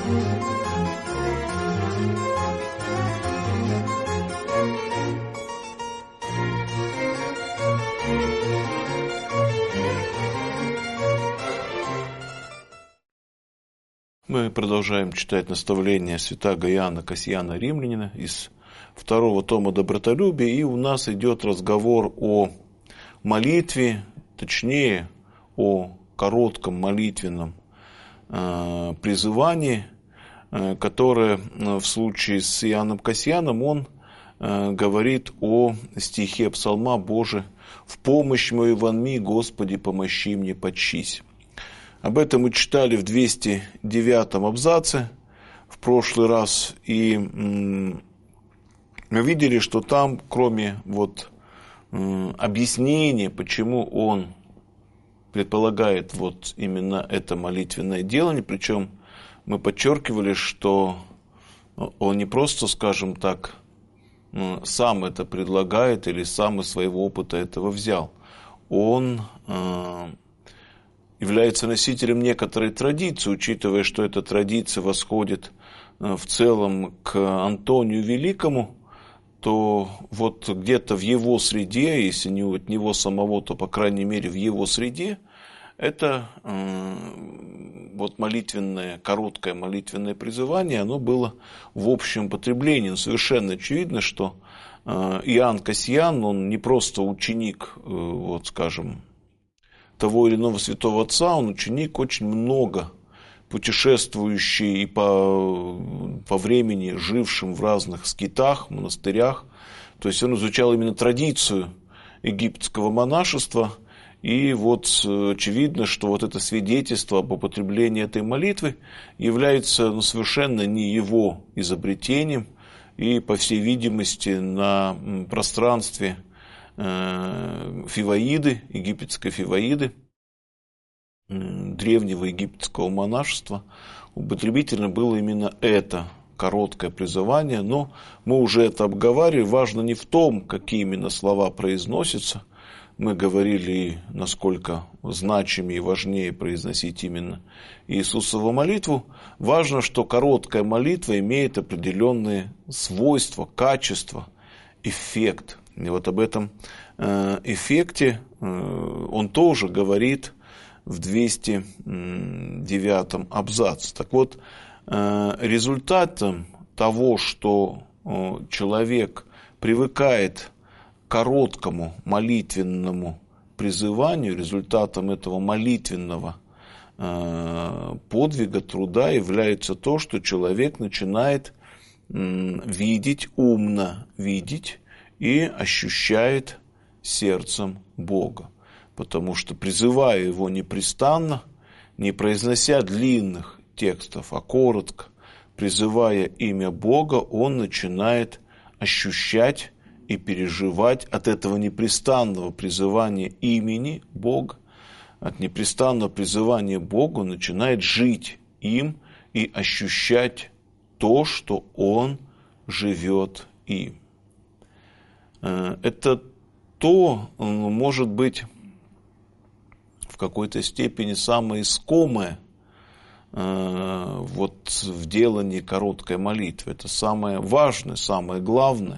Мы продолжаем читать наставления святаго Иоанна Кассиана Римлянина из второго тома «Добротолюбия», и у нас идет разговор о молитве, точнее, о коротком молитвенном призывании, которое в случае с Иоанном Кассианом он говорит о стихе псалма «Боже, в помощь мою вонми, Господи, помощи мне, подчись». Об этом мы читали в 209 абзаце в прошлый раз, и мы видели, что там, кроме объяснения, почему он предполагает именно это молитвенное делание, причем мы подчеркивали, что он не просто, скажем так, сам это предлагает или сам из своего опыта этого взял. Он является носителем некоторой традиции, учитывая, что эта традиция восходит в целом к Антонию Великому, то где-то в его среде, если не от него самого, то, по крайней мере, в его среде, это молитвенное, короткое молитвенное призывание, оно было в общем потреблении. Но совершенно очевидно, что Иоанн Кассиан, он не просто ученик, скажем, того или иного святого отца, он ученик очень много путешествующий и по времени жившим в разных скитах, монастырях. То есть он изучал именно традицию египетского монашества. И очевидно, что это свидетельство об употреблении этой молитвы является совершенно не его изобретением. И, по всей видимости, на пространстве Фиваиды, египетской Фиваиды, древнего египетского монашества, употребительно было именно это короткое призывание, но мы уже это обговаривали, важно не в том, какие именно слова произносятся, мы говорили, насколько значимее и важнее произносить именно Иисусову молитву, важно, что короткая молитва имеет определенные свойства, качества, эффект. И об этом эффекте он тоже говорит в 209 абзаце. Так вот, результатом того, что человек привыкает к короткому молитвенному призыванию, результатом этого молитвенного подвига, труда является то, что человек начинает видеть, умно видеть, и ощущает сердцем Бога. Потому что, призывая Его непрестанно, не произнося длинных текстов, а коротко, призывая имя Бога, он начинает ощущать и переживать от этого непрестанного призывания имени Бога, от непрестанного призывания Богу начинает жить им и ощущать то, что он живет им. Это то, может быть, в какой-то степени самое искомое в делании короткой молитвы. Это самое важное, самое главное,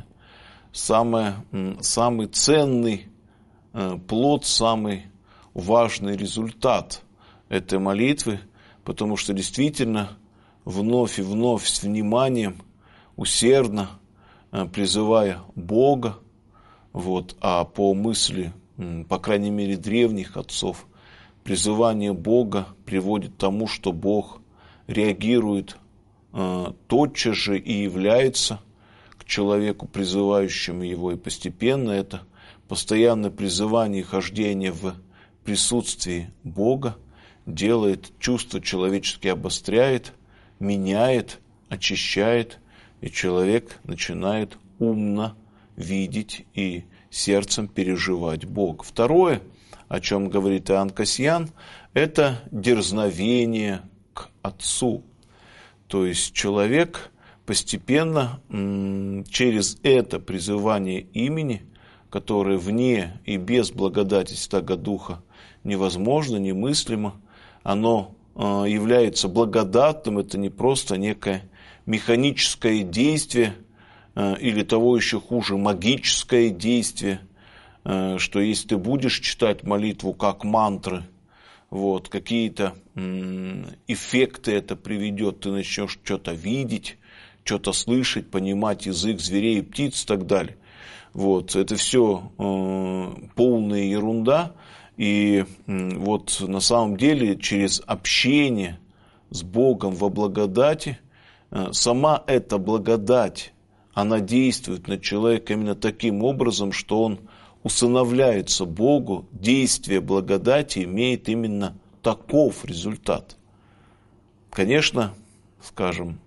самый ценный плод, самый важный результат этой молитвы, потому что действительно вновь и вновь с вниманием, усердно призывая Бога, а по мысли, по крайней мере, древних отцов, призывание Бога приводит к тому, что Бог реагирует тотчас же и является к человеку, призывающему его, и постепенно это постоянное призывание и хождение в присутствии Бога делает, чувства человеческие обостряет, меняет, очищает, и человек начинает умно видеть и сердцем переживать Бога. Второе, о чем говорит Иоанн Кассиан, это дерзновение к Отцу. То есть человек постепенно через это призывание имени, которое вне и без благодати Святаго Духа невозможно, немыслимо, оно является благодатным, это не просто некое механическое действие или того еще хуже, магическое действие, что если ты будешь читать молитву как мантры, вот, какие-то эффекты это приведет, ты начнешь что-то видеть, что-то слышать, понимать язык зверей, птиц и так далее. Вот, это все полная ерунда. И вот на самом деле через общение с Богом во благодати, сама эта благодать, она действует на человека именно таким образом, что он усыновляется Богу, действие благодати имеет именно таков результат. Конечно, скажем,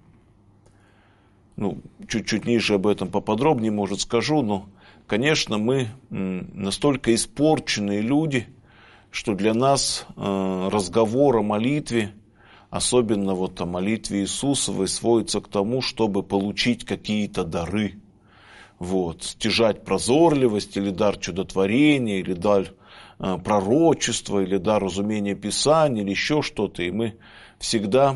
чуть-чуть ниже об этом поподробнее, может, скажу, но, конечно, мы настолько испорченные люди, что для нас разговор о молитве, особенно вот о молитве Иисусовой, сводится к тому, чтобы получить какие-то дары. Вот, стяжать прозорливость, или дар чудотворения, или дар пророчества, или дар разумения Писания, или еще что-то. И мы всегда,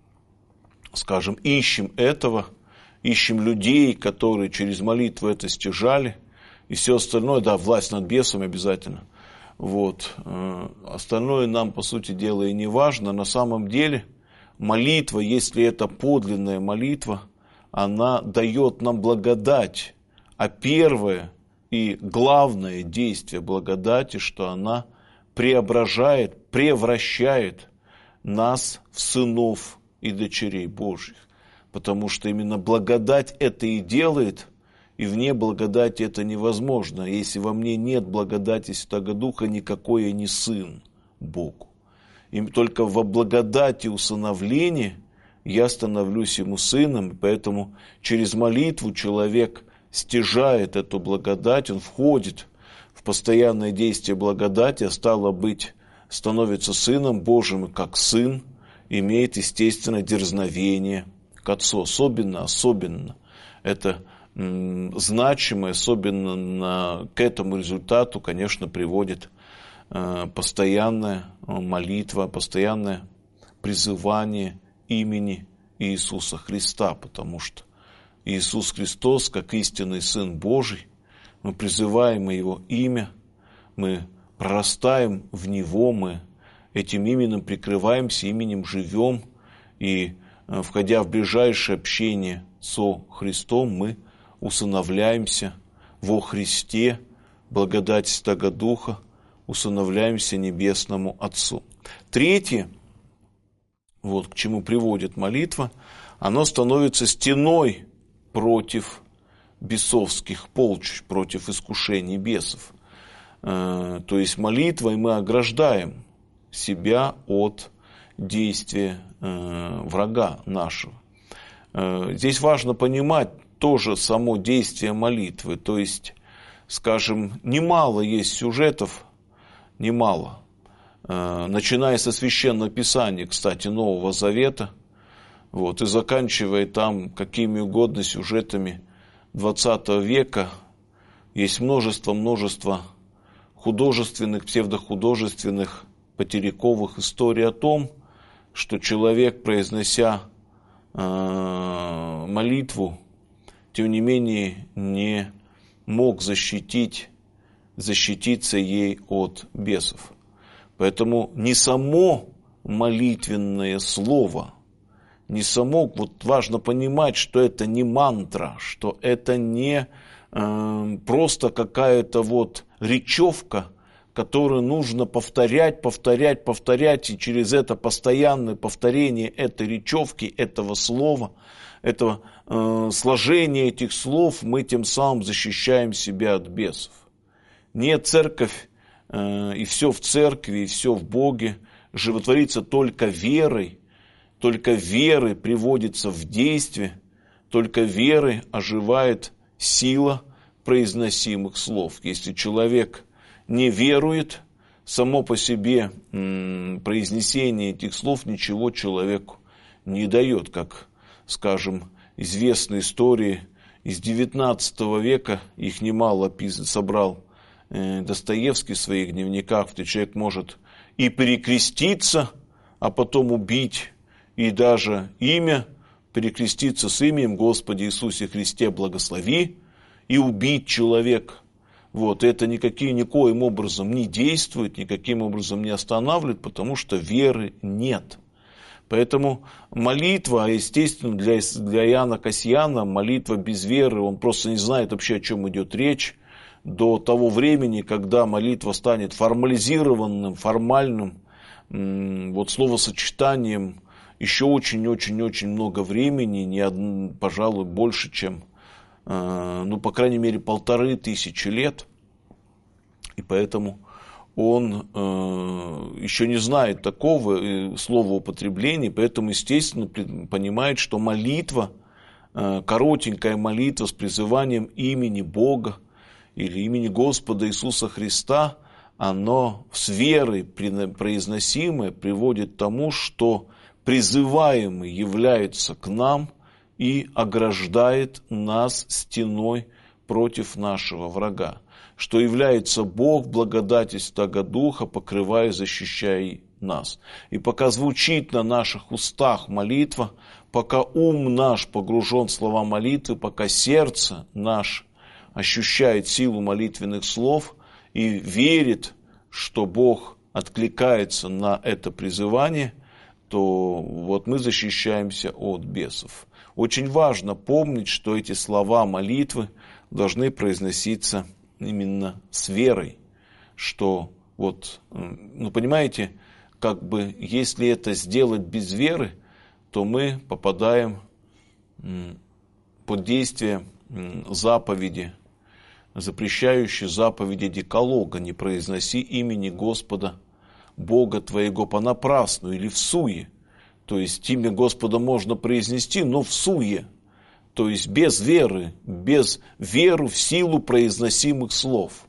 скажем, ищем этого, ищем людей, которые через молитву это стяжали, и все остальное, да, власть над бесом обязательно. Вот. Остальное нам, по сути дела, и не важно. На самом деле молитва, если это подлинная молитва, она дает нам благодать. А первое и главное действие благодати, что она преображает, превращает нас в сынов и дочерей Божьих. Потому что именно благодать это и делает, и вне благодати это невозможно. Если во мне нет благодати Святого Духа, никакой я не сын Богу. И только во благодати усыновления я становлюсь ему сыном, и поэтому через молитву человек стяжает эту благодать, он входит в постоянное действие благодати, а стало быть, становится сыном Божьим, и как сын имеет, естественно, дерзновение к Отцу. Особенно это значимо, особенно к этому результату, конечно, приводит постоянная молитва, постоянное призывание имени Иисуса Христа, потому что Иисус Христос, как истинный Сын Божий, мы призываем Его имя, мы прорастаем в Него, мы этим именем прикрываемся, именем живем, и, входя в ближайшее общение со Христом, мы усыновляемся во Христе, благодать Святого Духа, усыновляемся Небесному Отцу. Третье, вот к чему приводит молитва, оно становится стеной против бесовских полчищ, против искушений бесов. То есть молитвой мы ограждаем себя от действия врага нашего. Здесь важно понимать тоже само действие молитвы. То есть, скажем, немало есть сюжетов, начиная со Священного Писания, кстати, Нового Завета, вот, и заканчивая там какими угодно сюжетами 20 века, есть множество художественных, псевдохудожественных, потеряковых историй о том, что человек, произнося молитву, тем не менее не мог защититься ей от бесов. Поэтому не само молитвенное слово, не само, вот важно понимать, что это не мантра, что это не просто какая-то вот речевка, которую нужно повторять, и через это постоянное повторение этой речевки, этого слова, этого сложения этих слов мы тем самым защищаем себя от бесов. Не церковь, и все в церкви, и все в Боге животворится только верой приводится в действие, только верой оживает сила произносимых слов. Если человек не верует, само по себе произнесение этих слов ничего человеку не дает. Как, скажем, известные истории из XIX века, их немало собрал Достоевский в своих дневниках, где человек может и перекреститься а потом убить и даже имя, перекреститься с именем Господи Иисусе Христе благослови, и убить человека. Вот, это никоим образом не действует, никаким образом не останавливает, потому что веры нет. Поэтому молитва, естественно, для Иоанна Кассиана, молитва без веры, он просто не знает вообще, о чем идет речь, до того времени, когда молитва станет формализированным, формальным, вот словосочетанием, еще очень-очень-очень много времени, пожалуй, больше, чем, по крайней мере, 1500 лет. И поэтому он еще не знает такого слова употребления, поэтому, естественно, понимает, что молитва, коротенькая молитва с призыванием имени Бога или имени Господа Иисуса Христа, оно с верой произносимое приводит к тому, что призываемый является к нам и ограждает нас стеной против нашего врага, что является Бог, благодати Святаго Духа, покрывая и защищая нас. И пока звучит на наших устах молитва, пока ум наш погружен в слова молитвы, пока сердце наше ощущает силу молитвенных слов и верит, что Бог откликается на это призывание, то вот мы защищаемся от бесов. Очень важно помнить, что эти слова молитвы должны произноситься именно с верой, что вот, понимаете, как бы если это сделать без веры, то мы попадаем под действие заповеди, запрещающей заповеди Декалога: не произноси имени Господа Бога твоего понапрасну или в суе. То есть имя Господа можно произнести, но в суе. То есть без веры в силу произносимых слов.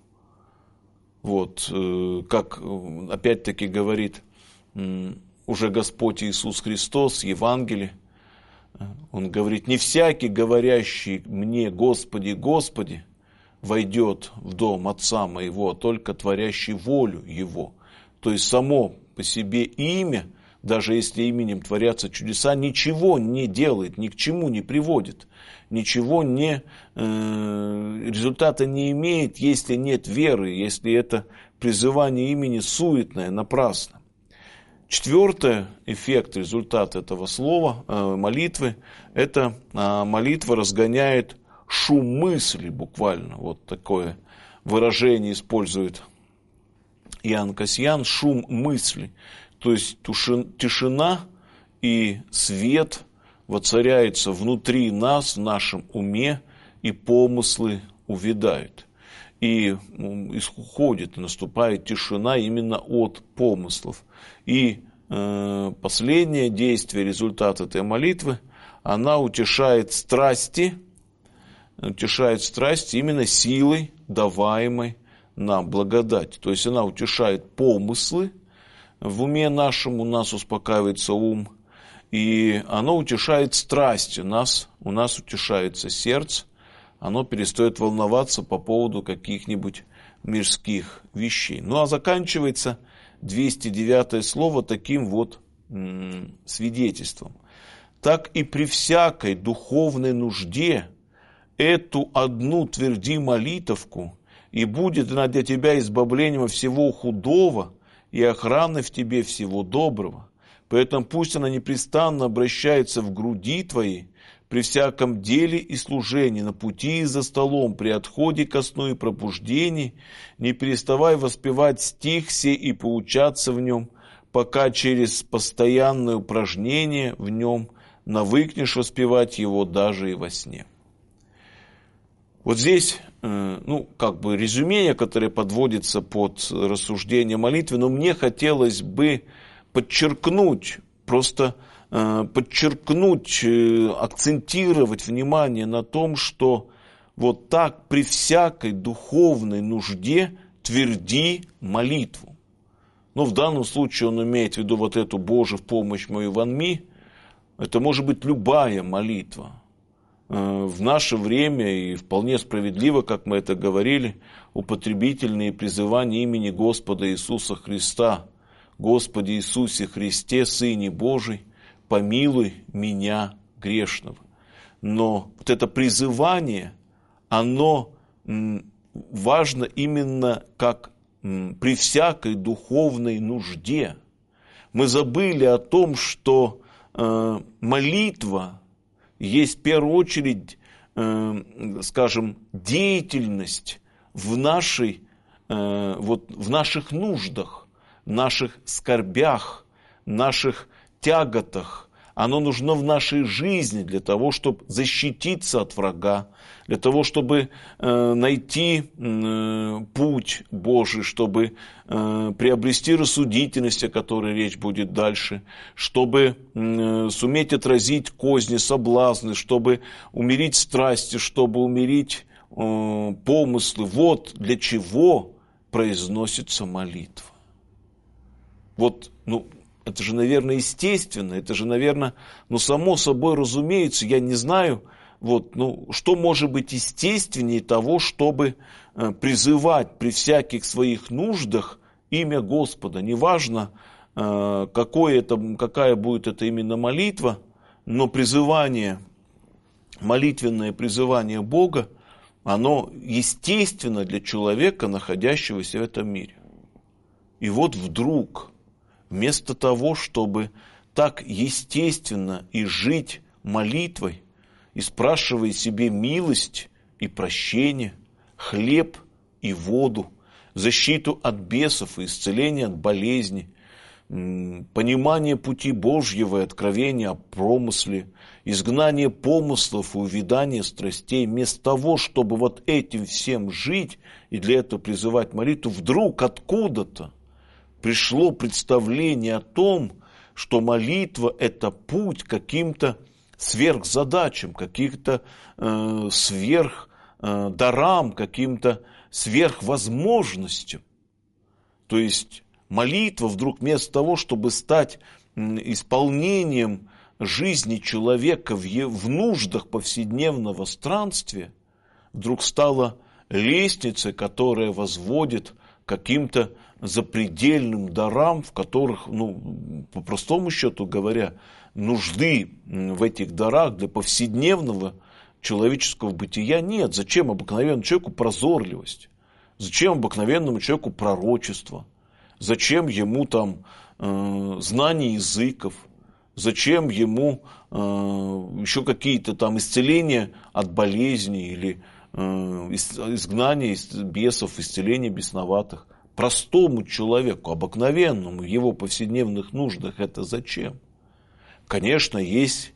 Вот, как опять-таки говорит уже Господь Иисус Христос в Евангелии, Он говорит: не всякий, говорящий мне Господи, Господи, войдет в дом Отца моего, а только творящий волю Его. То есть само по себе имя, даже если именем творятся чудеса, ничего не делает, ни к чему не приводит, результата не имеет, если нет веры, если это призывание имени суетное, напрасно. Четвертый эффект, результат этого слова, молитвы, это молитва разгоняет шум мысли буквально. Вот такое выражение использует Иоанн Кассиан: шум мысли. То есть тишина и свет воцаряется внутри нас, в нашем уме, и помыслы увядают. И исходит, наступает тишина именно от помыслов. И последнее действие, результат этой молитвы, она утешает страсти именно силой, даваемой нам благодати. То есть она утешает помыслы, в уме нашем у нас успокаивается ум, и оно утешает страсти, у нас утешается сердце, оно перестает волноваться по поводу каких-нибудь мирских вещей. Ну а заканчивается 209 слово таким вот свидетельством: так и при всякой духовной нужде эту одну тверди молитовку, и будет она для тебя избавлением всего худого и охраной в тебе всего доброго. Поэтому пусть она непрестанно обращается в груди твоей при всяком деле и служении, на пути и за столом, при отходе ко сну и пробуждении, не переставай воспевать стих сей и поучаться в нем, пока через постоянное упражнение в нем навыкнешь воспевать его даже и во сне. Вот здесь, резюме, которое подводится под рассуждение молитвы, но мне хотелось бы подчеркнуть, акцентировать внимание на том, что вот так при всякой духовной нужде тверди молитву. В данном случае он имеет в виду вот эту «Боже, в помощь мою вонми». Это может быть любая молитва. В наше время, и вполне справедливо, как мы это говорили, употребительные призывания имени Господа Иисуса Христа: Господи Иисусе Христе, Сыне Божий, помилуй меня грешного. Но вот это призывание, оно важно именно как при всякой духовной нужде. Мы забыли о том, что молитва есть в первую очередь, скажем, деятельность в наших нуждах, в наших скорбях, в наших тяготах. Оно нужно в нашей жизни для того, чтобы защититься от врага, для того, чтобы найти путь Божий, чтобы приобрести рассудительность, о которой речь будет дальше, чтобы суметь отразить козни, соблазны, чтобы умерить страсти, чтобы умерить помыслы. Вот для чего произносится молитва. Вот, это же, наверное, естественно, это же, наверное, само собой разумеется, я не знаю, что может быть естественнее того, чтобы призывать при всяких своих нуждах имя Господа. Неважно, какая будет это именно молитва, но молитвенное призывание Бога, оно естественно для человека, находящегося в этом мире. И вот вдруг, вместо того, чтобы так естественно и жить молитвой, и спрашивая себе милость и прощение, хлеб и воду, защиту от бесов и исцеление от болезней, понимание пути Божьего и откровение о промысле, изгнание помыслов и увядание страстей, вместо того, чтобы вот этим всем жить и для этого призывать молитву, вдруг откуда-то пришло представление о том, что молитва – это путь к каким-то сверхзадачам, каким-то сверхдарам, каким-то сверхвозможностям. То есть молитва вдруг вместо того, чтобы стать исполнением жизни человека в нуждах повседневного странствия, вдруг стала лестницей, которая возводит к каким-то запредельным дарам, в которых, по простому счету говоря, нужды в этих дарах для повседневного человеческого бытия нет. Зачем обыкновенному человеку прозорливость? Зачем обыкновенному человеку пророчество? Зачем ему знание языков? Зачем ему еще какие-то исцеления от болезней или изгнание бесов, исцеление бесноватых? Простому человеку, обыкновенному, в его повседневных нуждах это зачем? Конечно, есть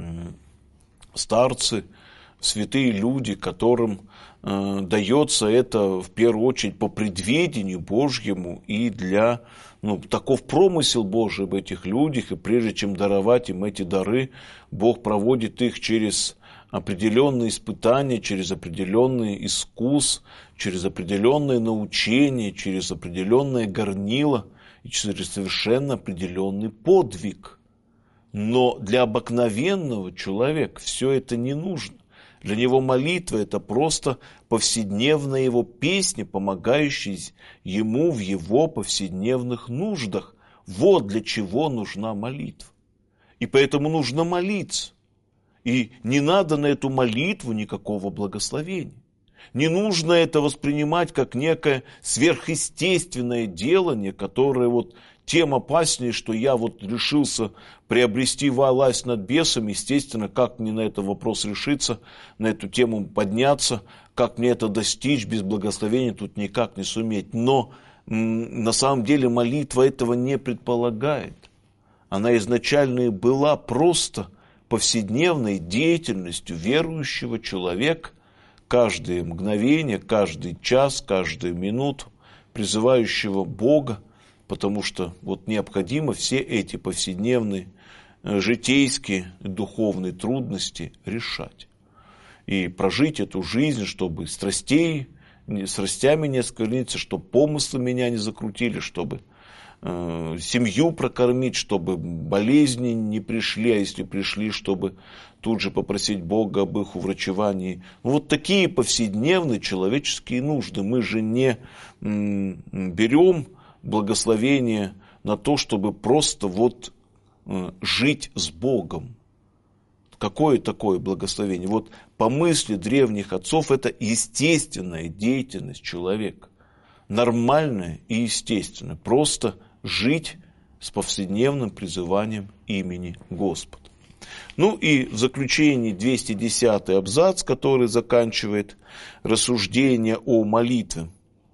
старцы, святые люди, которым дается это в первую очередь по предведению Божьему и для, таков промысел Божий об этих людях, и прежде чем даровать им эти дары, Бог проводит их через определенные испытания, через определенный искус, через определенное научение, через определенное горнило и через совершенно определенный подвиг. Но для обыкновенного человека все это не нужно. Для него молитва – это просто повседневная его песня, помогающая ему в его повседневных нуждах. Вот для чего нужна молитва. И поэтому нужно молиться. И не надо на эту молитву никакого благословения. Не нужно это воспринимать как некое сверхъестественное делание, которое тем опаснее, что я решился приобрести власть над бесами. Естественно, как мне на этот вопрос решиться, на эту тему подняться, как мне это достичь без благословения, тут никак не суметь. Но на самом деле молитва этого не предполагает. Она изначально и была просто повседневной деятельностью верующего человека, каждое мгновение, каждый час, каждую минуту, призывающего Бога, потому что необходимо все эти повседневные житейские духовные трудности решать. И прожить эту жизнь, чтобы страстями не оскверниться, чтобы помыслы меня не закрутили, чтобы семью прокормить, чтобы болезни не пришли, а если пришли, чтобы тут же попросить Бога об их уврачевании. Такие повседневные человеческие нужды. Мы же не берем благословение на то, чтобы просто вот жить с Богом. Какое такое благословение? Вот по мысли древних отцов это естественная деятельность человека. Нормальная и естественная. Просто жить с повседневным призыванием имени Господа. Ну и в заключении 210 абзац, который заканчивает рассуждение о молитве.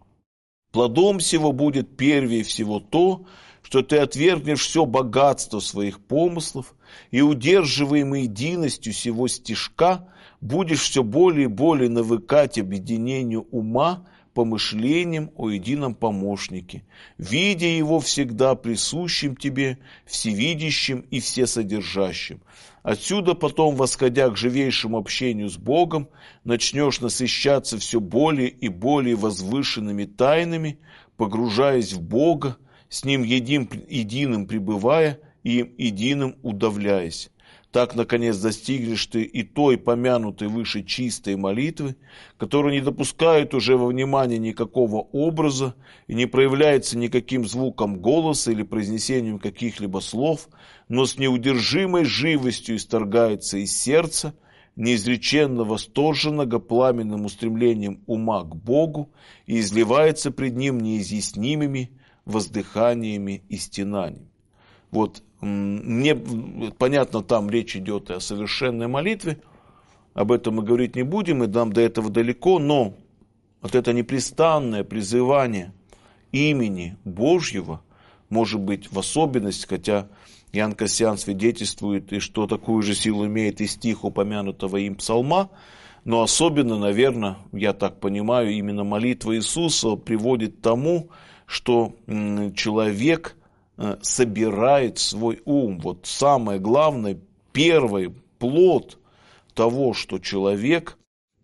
«Плодом сего будет первее всего то, что ты отвергнешь все богатство своих помыслов и, удерживаемый единостью сего стишка, будешь все более и более навыкать объединению ума, помышлением о едином помощнике, видя его всегда присущим тебе, всевидящим и всесодержащим. Отсюда потом, восходя к живейшему общению с Богом, начнешь насыщаться все более и более возвышенными тайнами, погружаясь в Бога, с Ним единым пребывая и им единым удавляясь. Так, наконец, достигнешь ты и той помянутой выше чистой молитвы, которая не допускает уже во внимание никакого образа и не проявляется никаким звуком голоса или произнесением каких-либо слов, но с неудержимой живостью исторгается из сердца, неизреченно восторженного пламенным устремлением ума к Богу и изливается пред Ним неизъяснимыми воздыханиями и стенаниями». Вот мне понятно, там речь идет о совершенной молитве, об этом мы говорить не будем, и нам до этого далеко, но вот это непрестанное призывание имени Божьего, может быть, в особенности, хотя Иоанн Кассиан свидетельствует, и что такую же силу имеет и стих упомянутого им псалма, но особенно, наверное, я так понимаю, именно молитва Иисуса приводит к тому, что человек собирает свой ум. Вот самое главное, первый плод того, что человек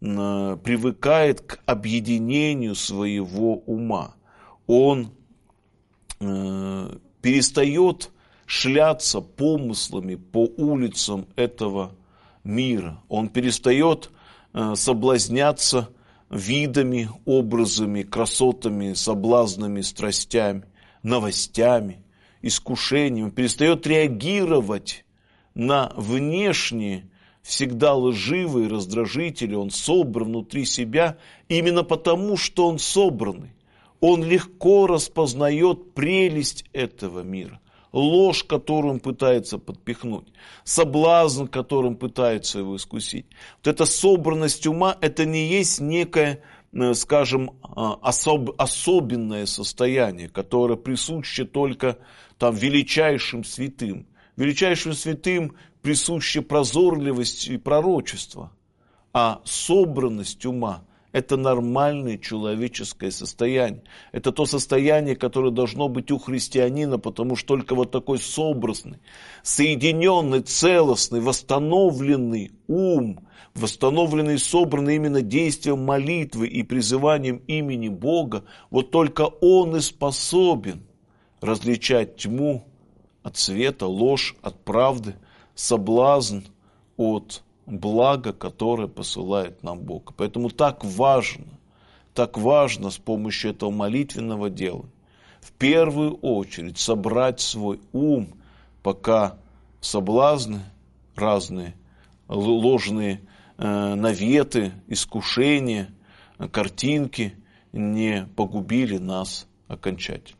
привыкает к объединению своего ума. Он перестает шляться помыслами по улицам этого мира. Он перестает соблазняться видами, образами, красотами, соблазнами, страстями, новостями, искушением, перестает реагировать на внешние, всегда лживые раздражители. Он собран внутри себя именно потому, что он собранный. Он легко распознает прелесть этого мира, ложь, которую он пытается подпихнуть, соблазн, которым пытается его искусить. Вот эта собранность ума, это не есть некое, скажем, особенное состояние, которое присуще только там величайшим святым. Величайшим святым присуща прозорливость и пророчество, а собранность ума – это нормальное человеческое состояние. Это то состояние, которое должно быть у христианина, потому что только вот такой собранный, соединенный, целостный, восстановленный ум, восстановленный и собранный именно действием молитвы и призыванием имени Бога, вот только он и способен различать тьму от света, ложь от правды, соблазн от блага, которое посылает нам Бог. Поэтому так важно с помощью этого молитвенного дела в первую очередь собрать свой ум, пока соблазны разные, ложные наветы, искушения, картинки не погубили нас окончательно.